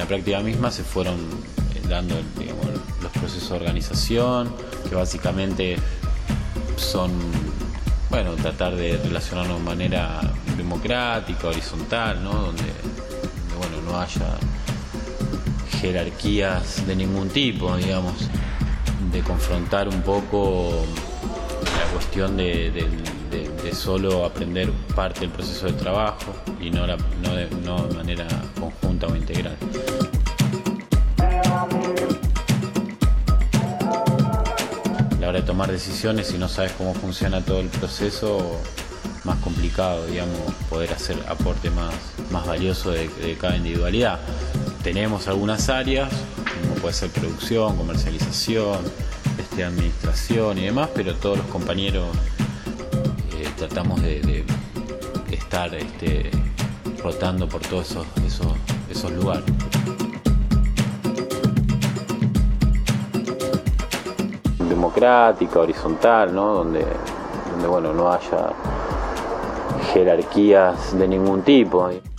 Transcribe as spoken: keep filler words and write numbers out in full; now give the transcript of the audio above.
la práctica misma se fueron dando, digamos, los procesos de organización, que básicamente son, bueno, tratar de relacionarnos de manera democrática, horizontal, ¿no? Donde, donde bueno, no haya jerarquías de ningún tipo, digamos, de confrontar un poco la cuestión de, de, de, de solo aprender parte del proceso de trabajo y no, la, no, de, no de manera conjunta o integral. A la hora de tomar decisiones, si no sabes cómo funciona todo el proceso, más complicado, digamos, poder hacer aporte más, más valioso de, de cada individualidad. Tenemos algunas áreas, como puede ser producción, comercialización, este, administración y demás, pero todos los compañeros eh, tratamos de, de estar este, rotando por todos esos, esos, esos lugares. Democrática, horizontal, ¿no? Donde, donde bueno, no haya jerarquías de ningún tipo.